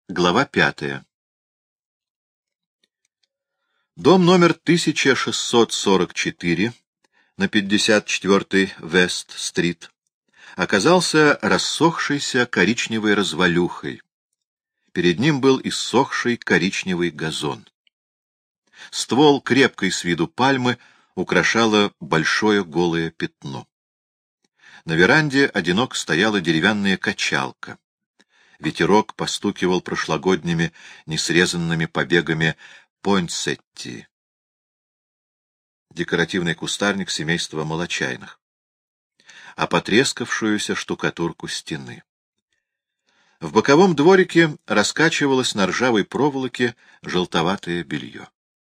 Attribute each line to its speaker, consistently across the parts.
Speaker 1: Глава 5. Дом номер 1644 на 54-й Вест-стрит оказался рассохшейся коричневой развалюхой. Перед ним был иссохший коричневый газон. Ствол крепкой с виду пальмы украшало большое голое пятно. На веранде одиноко стояла деревянная качалка. Ветерок постукивал прошлогодними несрезанными побегами пойнсетти, декоративный кустарник семейства молочайных, а потрескавшуюся штукатурку стены. В боковом дворике раскачивалось на ржавой проволоке желтоватое белье.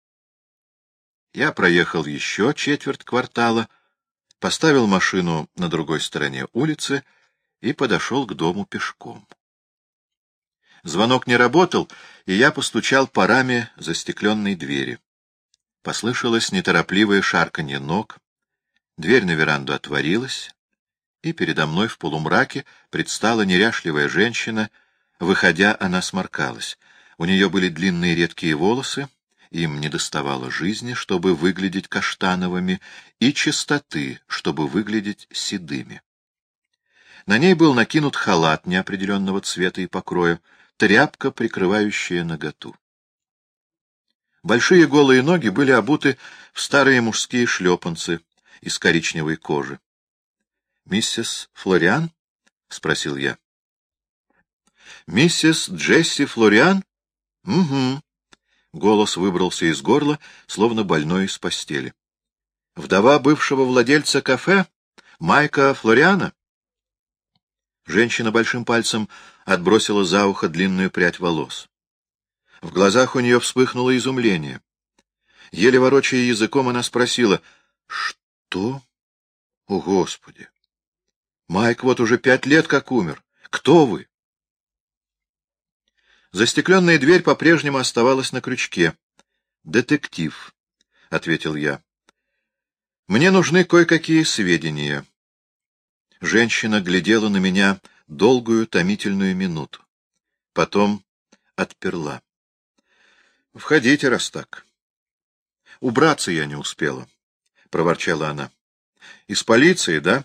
Speaker 1: Я проехал еще четверть квартала, поставил машину на другой стороне улицы и подошел к дому пешком. Звонок не работал, и я постучал по раме застекленной двери. Послышалось неторопливое шарканье ног, дверь на веранду отворилась, и передо мной в полумраке предстала неряшливая женщина. Выходя, она сморкалась. У нее были длинные редкие волосы, им недоставало жизни, чтобы выглядеть каштановыми, и чистоты, чтобы выглядеть седыми. На ней был накинут халат неопределенного цвета и покроя, тряпка, прикрывающая наготу. Большие голые ноги были обуты в старые мужские шлепанцы из коричневой кожи. — Миссис Флориан? — спросил я. — Миссис Джесси Флориан? — Угу. Голос выбрался из горла, словно больной из постели. — Вдова бывшего владельца кафе? Майка Флориана? Женщина большим пальцем отбросила за ухо длинную прядь волос. В глазах у нее вспыхнуло изумление. Еле ворочая языком, она спросила: — Что? О, Господи! Майк вот уже 5 лет как умер. Кто вы? Застекленная дверь по-прежнему оставалась на крючке. — Детектив, — ответил я. — Мне нужны кое-какие сведения. Женщина глядела на меня долгую томительную минуту. Потом отперла. — Входите, раз так. — Убраться я не успела, — проворчала она. — Из полиции, да?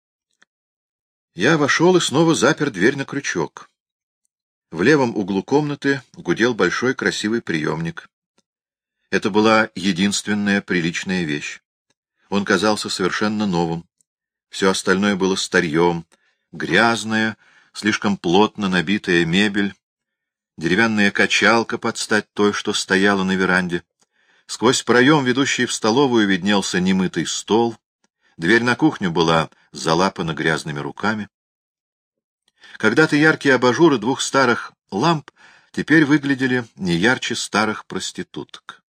Speaker 1: Я вошел и снова запер дверь на крючок. В левом углу комнаты гудел большой красивый приемник. Это была единственная приличная вещь. Он казался совершенно новым. Все остальное было старьем, грязная, слишком плотно набитая мебель, деревянная качалка под стать той, что стояла на веранде. Сквозь проем, ведущий в столовую, виднелся немытый стол. Дверь на кухню была залапана грязными руками. Когда-то яркие абажуры 2 старых ламп теперь выглядели не ярче старых проституток.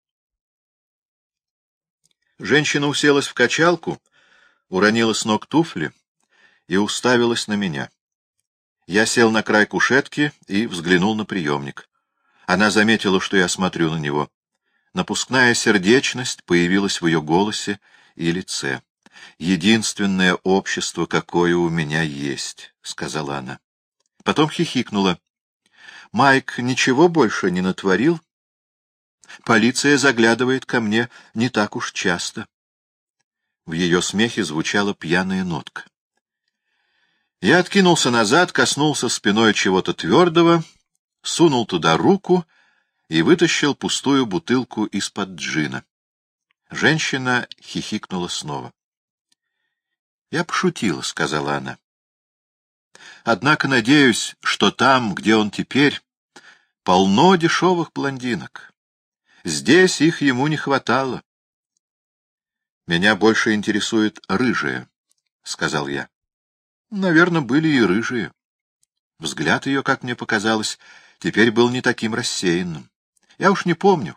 Speaker 1: Женщина уселась в качалку, уронила с ног туфли и уставилась на меня. Я сел на край кушетки и взглянул на приемник. Она заметила, что я смотрю на него. Напускная сердечность появилась в ее голосе и лице. «Единственное общество, какое у меня есть», — сказала она. Потом хихикнула. «Майк ничего больше не натворил? Полиция заглядывает ко мне не так уж часто». В ее смехе звучала пьяная нотка. Я откинулся назад, коснулся спиной чего-то твердого, сунул туда руку и вытащил пустую бутылку из-под джина. Женщина хихикнула снова. — Я пошутила, — сказала она. — Однако надеюсь, что там, где он теперь, полно дешевых блондинок. Здесь их ему не хватало. — Меня больше интересует рыжая, — сказал я. Наверное, были и рыжие. Взгляд ее, как мне показалось, теперь был не таким рассеянным. Я уж не помню.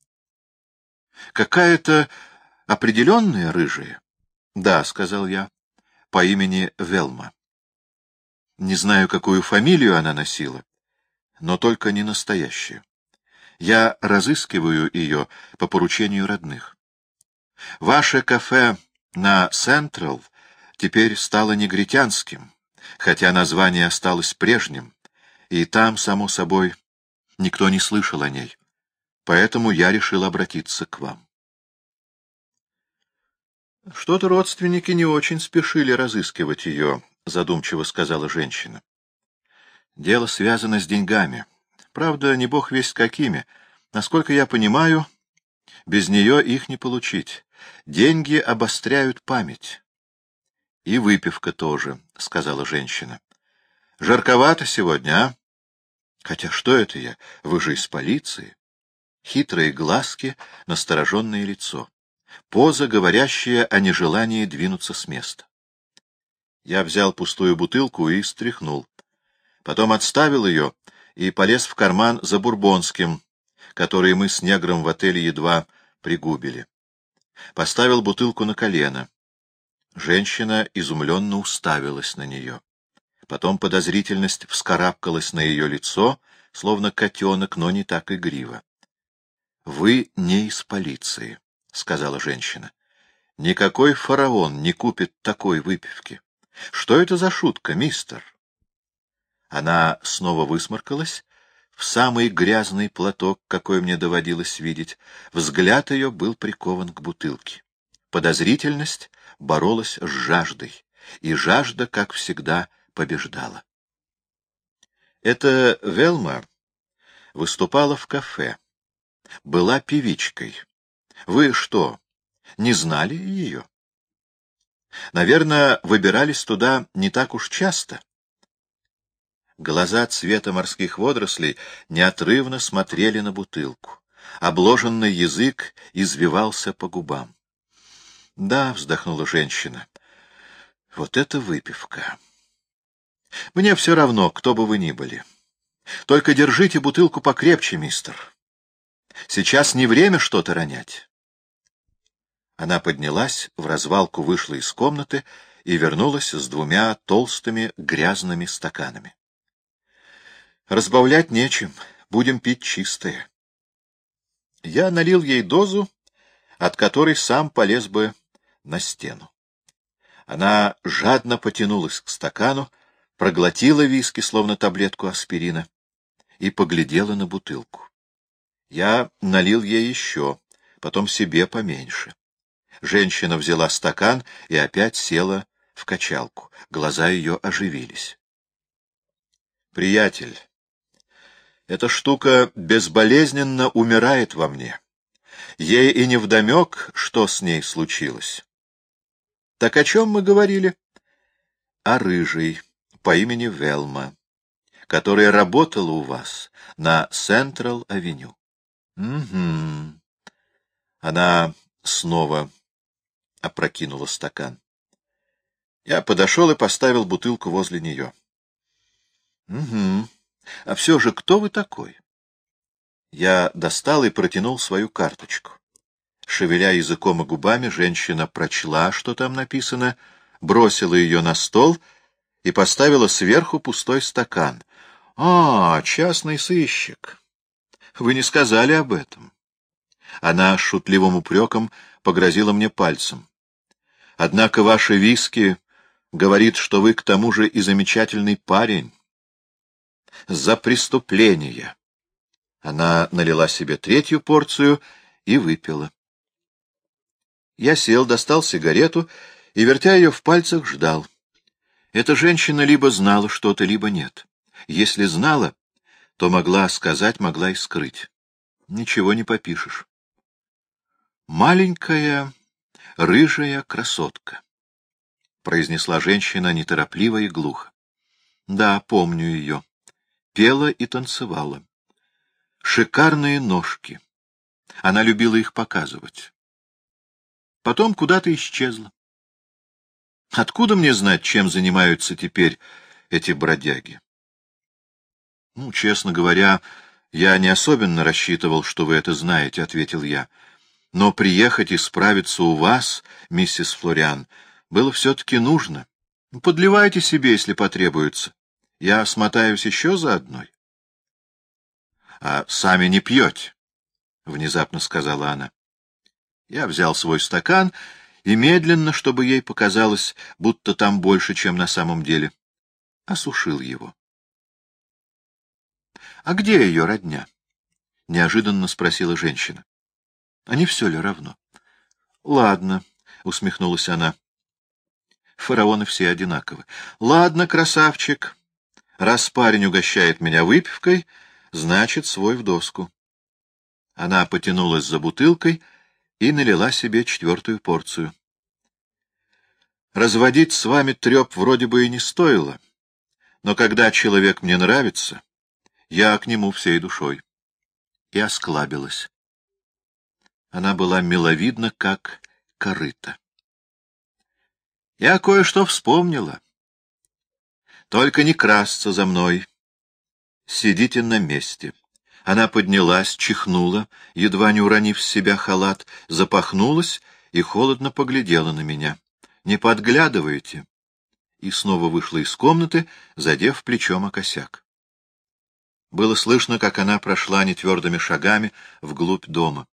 Speaker 1: Какая-то определенная рыжая? Да, — сказал я, — по имени Велма. Не знаю, какую фамилию она носила, но только не настоящую. Я разыскиваю ее по поручению родных. Ваше кафе на Централ теперь стало негритянским, хотя название осталось прежним, и там, само собой, Никто не слышал о ней, поэтому я решил обратиться к вам. Что-то родственники не очень спешили разыскивать ее, — задумчиво сказала женщина. Дело связано с деньгами. Правда, не бог весть какими. Насколько я понимаю, без нее их не получить. Деньги обостряют память. — И выпивка тоже, — сказала женщина. — Жарковато сегодня, а? Хотя что это я? Вы же из полиции. Хитрые глазки, настороженное лицо. Поза, говорящая о нежелании двинуться с места. Я взял пустую бутылку и стряхнул. Потом отставил ее и полез в карман за бурбонским, который мы с негром в отеле едва пригубили. Поставил бутылку на колено. Женщина изумленно уставилась на нее. Потом подозрительность вскарабкалась на ее лицо, словно котенок, но не так игриво. — Вы не из полиции, — сказала женщина. — Никакой фараон не купит такой выпивки. Что это за шутка, мистер? Она снова высморкалась в самый грязный платок, какой мне доводилось видеть. Взгляд ее был прикован к бутылке. Подозрительность боролась с жаждой, и жажда, как всегда, побеждала. Эта Велма выступала в кафе, была певичкой. Вы что, не знали ее? Наверное, выбирались туда не так уж часто. Глаза цвета морских водорослей неотрывно смотрели на бутылку. Обложенный язык извивался по губам. — Да, — вздохнула женщина, — вот это выпивка. Мне все равно, кто бы вы ни были. Только держите бутылку покрепче, мистер. Сейчас не время что-то ронять. Она поднялась, в развалку вышла из комнаты и вернулась с 2 толстыми грязными стаканами. Разбавлять нечем, будем пить чистое. Я налил ей дозу, от которой сам полез бы на стену. Она жадно потянулась к стакану, проглотила виски, словно таблетку аспирина, и поглядела на бутылку. Я налил ей еще, потом себе поменьше. Женщина взяла стакан и опять села в качалку. Глаза ее оживились. «Приятель, эта штука безболезненно умирает во мне. Ей и невдомек, что с ней случилось. Так о чем мы говорили? О рыжей по имени Велма, которая работала у вас на Централ-авеню. Угу. Она снова опрокинула стакан. Я подошел и поставил бутылку возле нее. Угу. А все же, кто вы такой? Я достал и протянул свою карточку. Шевеля языком и губами, женщина прочла, что там написано, бросила ее на стол и поставила сверху пустой стакан. — А, частный сыщик. Вы не сказали об этом. Она шутливым упреком погрозила мне пальцем. — Однако ваши виски говорит, что вы к тому же и замечательный парень. За преступление. Она налила себе 3-ю порцию и выпила. Я сел, достал сигарету и, вертя ее в пальцах, ждал. Эта женщина либо знала что-то, либо нет. Если знала, то могла сказать, могла и скрыть. Ничего не попишешь. «Маленькая рыжая красотка», — произнесла женщина неторопливо и глухо. «Да, помню ее. Пела и танцевала. Шикарные ножки. Она любила их показывать. Потом куда-то исчезла. Откуда мне знать, чем занимаются теперь эти бродяги? Ну, честно говоря, я не особенно рассчитывал, что вы это знаете, — ответил я. Но приехать и справиться у вас, миссис Флориан, было все-таки нужно. Подливайте себе, если потребуется. Я смотаюсь еще за одной. — А сами не пьете, — внезапно сказала она. Я взял свой стакан и медленно, чтобы ей показалось, будто там больше, чем на самом деле, осушил его. — А где ее родня? — неожиданно спросила женщина. — А не все ли равно? — Ладно, — усмехнулась она. Фараоны все одинаковы. — Ладно, красавчик, раз парень угощает меня выпивкой, значит, свой в доску. Она потянулась за бутылкой и налила себе 4-ю порцию. Разводить с вами треп вроде бы и не стоило, но когда человек мне нравится, я к нему всей душой. И осклабилась. Она была миловидна, как корыто. Я кое-что вспомнила. Только не красться за мной. Сидите на месте. Она поднялась, чихнула, едва не уронив с себя халат, запахнулась и холодно поглядела на меня. — Не подглядываете? И снова вышла из комнаты, задев плечом о косяк. Было слышно, как она прошла нетвердыми шагами вглубь дома.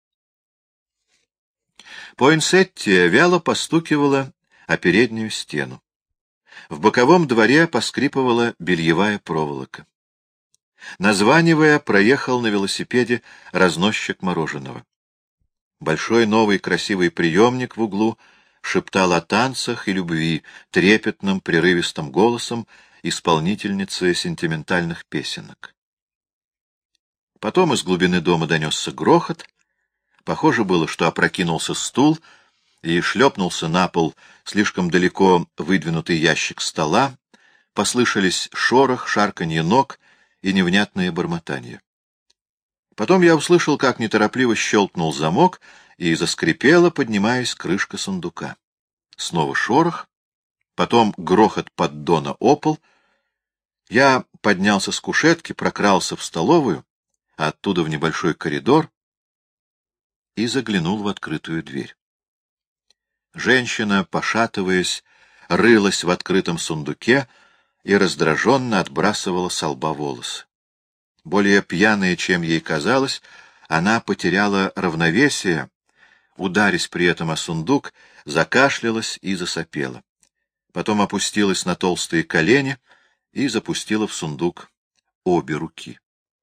Speaker 1: Пойнсеттия вяло постукивала о переднюю стену. В боковом дворе поскрипывала бельевая проволока. Названивая, проехал на велосипеде разносчик мороженого. Большой новый красивый приемник в углу шептал о танцах и любви трепетным прерывистым голосом исполнительницы сентиментальных песенок. Потом из глубины дома донесся грохот. Похоже было, что опрокинулся стул и шлепнулся на пол слишком далеко выдвинутый ящик стола, послышались шорох, шарканье ног и невнятное бормотание. Потом я услышал, как неторопливо щелкнул замок, и заскрипела, поднимаясь, крышка сундука. Снова шорох, потом грохот поддона о пол. Я поднялся с кушетки, прокрался в столовую, а оттуда в небольшой коридор и заглянул в открытую дверь. Женщина, пошатываясь, рылась в открытом сундуке и раздраженно отбрасывала со лба волосы. Более пьяная, чем ей казалось, она потеряла равновесие, ударясь при этом о сундук, закашлялась и засопела. Потом опустилась на толстые колени и запустила в сундук обе руки.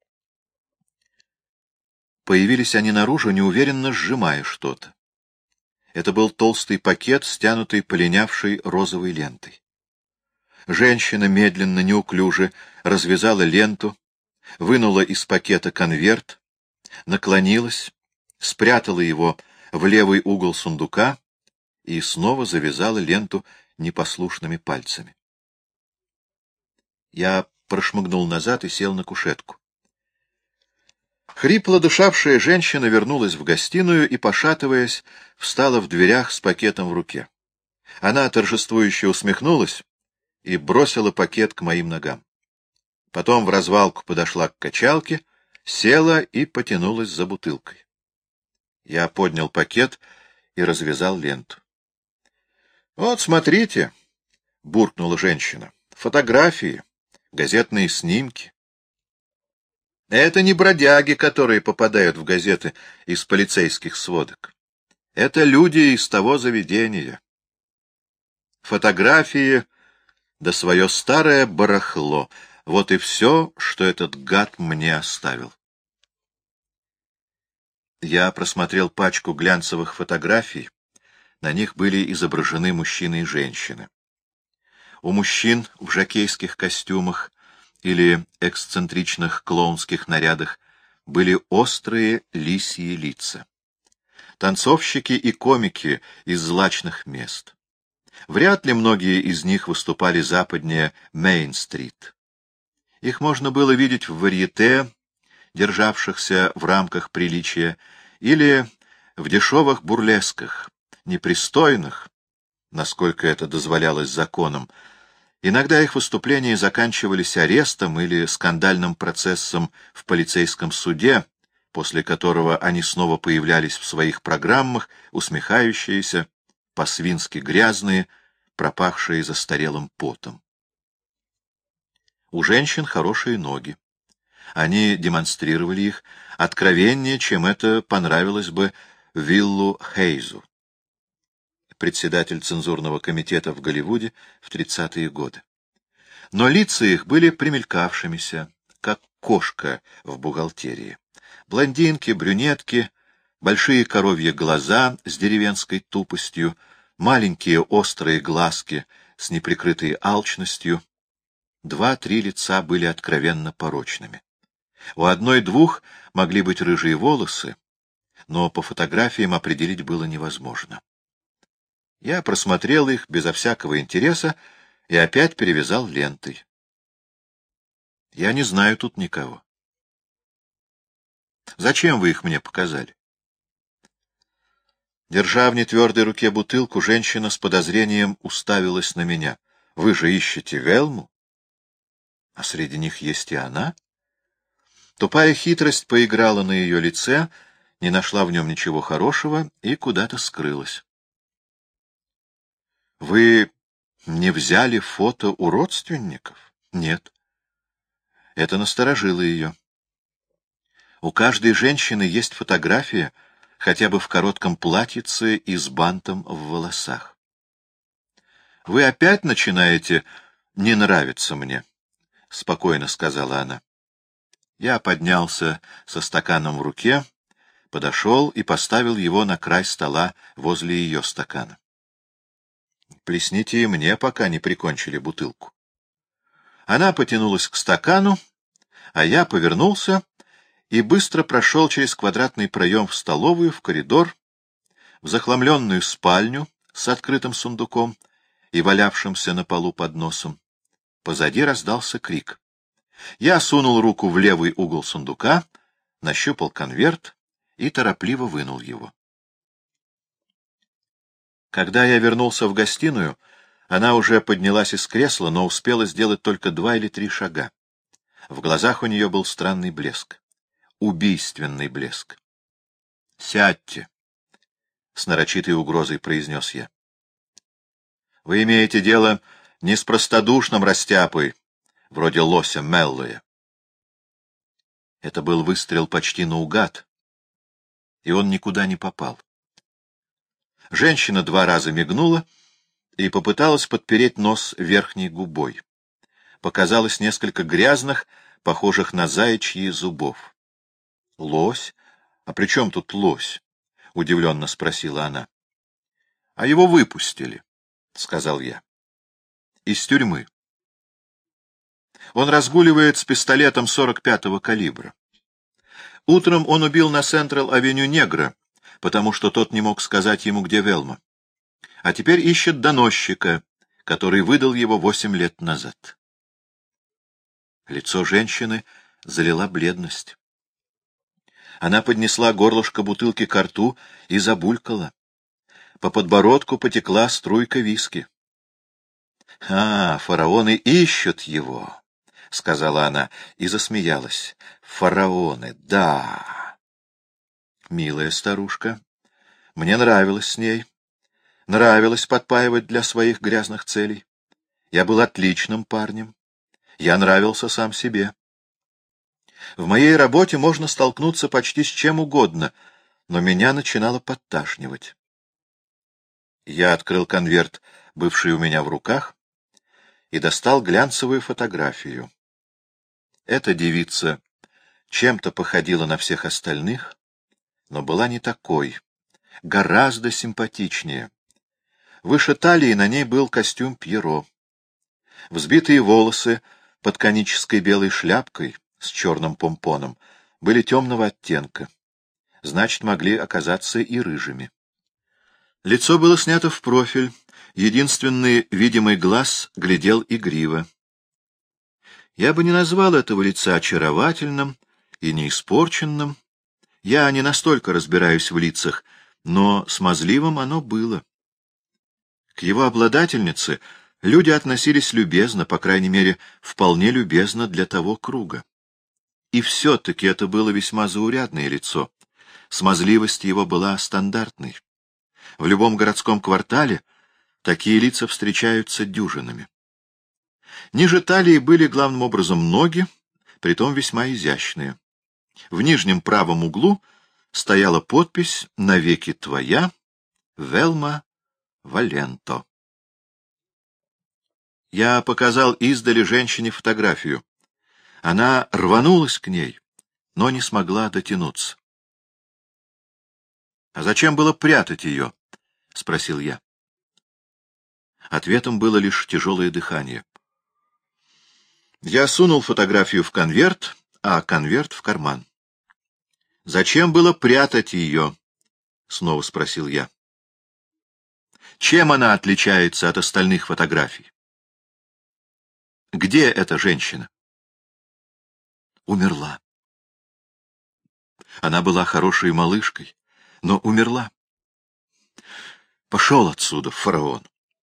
Speaker 1: Появились они наружу, неуверенно сжимая что-то. Это был толстый пакет, стянутый полинявшей розовой лентой. Женщина медленно, неуклюже развязала ленту, вынула из пакета конверт, наклонилась, спрятала его в левый угол сундука и снова завязала ленту непослушными пальцами. Я прошмыгнул назад и сел на кушетку. Хрипло дышавшая женщина вернулась в гостиную и, пошатываясь, встала в дверях с пакетом в руке. Она торжествующе усмехнулась и бросила пакет к моим ногам. Потом в развалку подошла к качалке, села и потянулась за бутылкой. Я поднял пакет и развязал ленту. — Вот, смотрите, — буркнула женщина, — фотографии, газетные снимки. Это не бродяги, которые попадают в газеты из полицейских сводок. Это люди из того заведения. Фотографии, да свое старое барахло. Вот и все, что этот гад мне оставил. Я просмотрел пачку глянцевых фотографий. На них были изображены мужчины и женщины. У мужчин в жокейских костюмах или эксцентричных клоунских нарядах были острые лисьи лица. Танцовщики и комики из злачных мест. Вряд ли многие из них выступали западнее Мейн-стрит. Их можно было видеть в варьете, державшихся в рамках приличия, или в дешевых бурлесках, непристойных, насколько это дозволялось законом. Иногда их выступления заканчивались арестом или скандальным процессом в полицейском суде, после которого они снова появлялись в своих программах, усмехающиеся, по-свински грязные, пропахшие застарелым потом. У женщин хорошие ноги. Они демонстрировали их откровеннее, чем это понравилось бы Виллу Хейзу, председатель цензурного комитета в Голливуде в 30-е годы. Но лица их были примелькавшимися, как кошка в бухгалтерии. Блондинки, брюнетки, большие коровьи глаза с деревенской тупостью, маленькие острые глазки с неприкрытой алчностью. 2-3 лица были откровенно порочными. У одной-двух могли быть рыжие волосы, но по фотографиям определить было невозможно. Я просмотрел их безо всякого интереса и опять перевязал лентой. Я не знаю тут никого. Зачем вы их мне показали? Держа в нетвердой руке бутылку, женщина с подозрением уставилась на меня. Вы же ищете Велму? А среди них есть и она? Тупая хитрость поиграла на ее лице, не нашла в нем ничего хорошего и куда-то скрылась. — Вы не взяли фото у родственников? — Нет. Это насторожило ее. У каждой женщины есть фотография, хотя бы в коротком платьице и с бантом в волосах. — Вы опять начинаете не нравиться мне, — спокойно сказала она. Я поднялся со стаканом в руке, подошел и поставил его на край стола возле ее стакана. Плесните и мне, пока не прикончили бутылку. Она потянулась к стакану, а я повернулся и быстро прошел через квадратный проем в столовую, в коридор, в захламленную спальню с открытым сундуком и валявшимся на полу подносом. Позади раздался крик. Я сунул руку в левый угол сундука, нащупал конверт и торопливо вынул его. Когда я вернулся в гостиную, она уже поднялась из кресла, но успела сделать только 2 или 3 шага. В глазах у нее был странный блеск. Убийственный блеск. — Сядьте, — с нарочитой угрозой произнес я. — Вы имеете дело не с простодушным растяпой, вроде лося Меллоя. Это был выстрел почти наугад, и он никуда не попал. Женщина 2 раза мигнула и попыталась подпереть нос верхней губой. Показалось несколько грязных, похожих на заячьи зубов. — Лось? А при чем тут лось? — удивленно спросила она. — А его выпустили, — сказал я. — Из тюрьмы. Он разгуливает с пистолетом 45-го калибра. Утром он убил на Централ-авеню негра, потому что тот не мог сказать ему, где Велма. А теперь ищет доносчика, который выдал его 8 лет назад. Лицо женщины залила бледность. Она поднесла горлышко бутылки ко рту и забулькала. По подбородку потекла струйка виски. — А, фараоны ищут его, — сказала она и засмеялась. — Фараоны, да. Милая старушка. Мне нравилось с ней. Нравилось подпаивать для своих грязных целей. Я был отличным парнем. Я нравился сам себе. В моей работе можно столкнуться почти с чем угодно, но меня начинало подташнивать. Я открыл конверт, бывший у меня в руках, и достал глянцевую фотографию. Эта девица чем-то походила на всех остальных, но была не такой, гораздо симпатичнее. Выше талии на ней был костюм Пьеро. Взбитые волосы под конической белой шляпкой с черным помпоном были темного оттенка, значит, могли оказаться и рыжими. Лицо было снято в профиль, единственный видимый глаз глядел игриво. Я бы не назвал этого лица очаровательным и неиспорченным. Я не настолько разбираюсь в лицах, но смазливым оно было. К его обладательнице люди относились любезно, по крайней мере, вполне любезно для того круга. И все-таки это было весьма заурядное лицо. Смазливость его была стандартной. В любом городском квартале такие лица встречаются дюжинами. Ниже талии были главным образом ноги, притом весьма изящные. В нижнем правом углу стояла подпись «Навеки твоя, Велма Валенто». Я показал издали женщине фотографию. Она рванулась к ней, но не смогла дотянуться. — А зачем было прятать ее? — спросил я. Ответом было лишь тяжелое дыхание. Я сунул фотографию в конверт, а конверт в карман. — Зачем было прятать ее? — снова спросил я. — Чем она отличается от остальных фотографий? Где эта женщина? Умерла. Она была хорошей малышкой, но умерла. Пошел отсюда, фараон.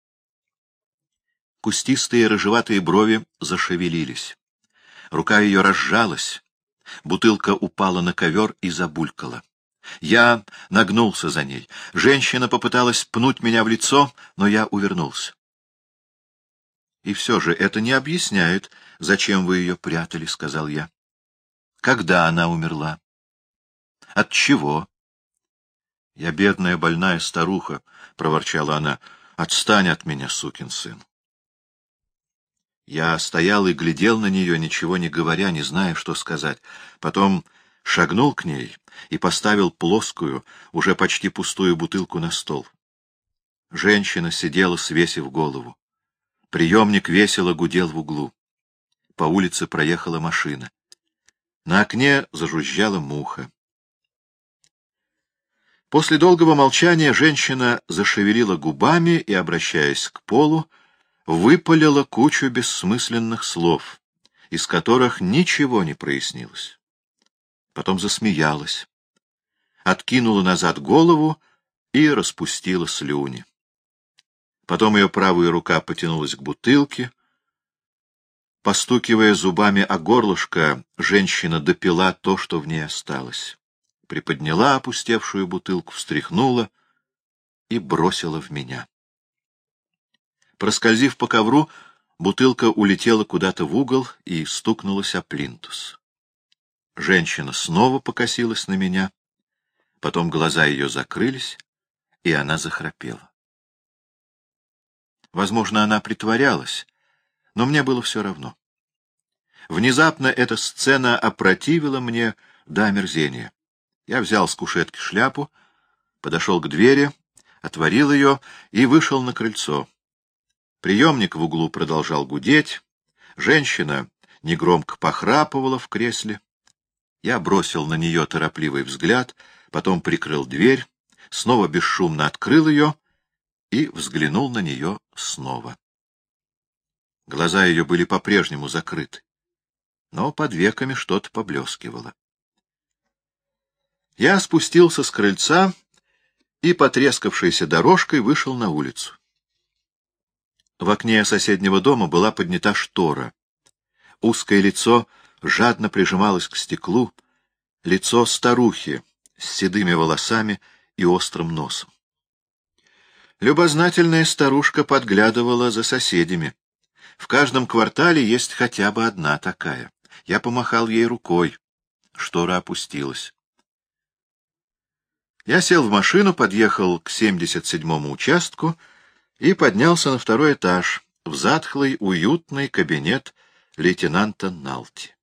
Speaker 1: Кустистые рыжеватые брови зашевелились. Рука ее разжалась. Бутылка упала на ковер и забулькала. Я нагнулся за ней. Женщина попыталась пнуть меня в лицо, но я увернулся. — И все же это не объясняет, зачем вы ее прятали, — сказал я. — Когда она умерла? — От чего? — Я бедная больная старуха, — проворчала она. — Отстань от меня, сукин сын. Я стоял и глядел на нее, ничего не говоря, не зная, что сказать. Потом шагнул к ней и поставил плоскую, уже почти пустую бутылку на стол. Женщина сидела, свесив голову. Приемник весело гудел в углу. По улице проехала машина. На окне зажужжала муха. После долгого молчания женщина зашевелила губами и, обращаясь к полу, выпалила кучу бессмысленных слов, из которых ничего не прояснилось. Потом засмеялась, откинула назад голову и распустила слюни. Потом ее правая рука потянулась к бутылке. Постукивая зубами о горлышко, женщина допила то, что в ней осталось. Приподняла опустевшую бутылку, встряхнула и бросила в меня. Проскользив по ковру, бутылка улетела куда-то в угол и стукнулась о плинтус. Женщина снова покосилась на меня, потом глаза ее закрылись, и она захрапела. Возможно, она притворялась, но мне было все равно. Внезапно эта сцена опротивила мне до омерзения. Я взял с кушетки шляпу, подошел к двери, отворил ее и вышел на крыльцо. Приемник в углу продолжал гудеть, женщина негромко похрапывала в кресле. Я бросил на нее торопливый взгляд, потом прикрыл дверь, снова бесшумно открыл ее и взглянул на нее снова. Глаза ее были по-прежнему закрыты, но под веками что-то поблескивало. Я спустился с крыльца и потрескавшейся дорожкой вышел на улицу. В окне соседнего дома была поднята штора. Узкое лицо жадно прижималось к стеклу, лицо старухи с седыми волосами и острым носом. Любознательная старушка подглядывала за соседями. В каждом квартале есть хотя бы одна такая. Я помахал ей рукой. Штора опустилась. Я сел в машину, подъехал к 77-му участку и поднялся на второй этаж, в затхлый, уютный кабинет лейтенанта Налти.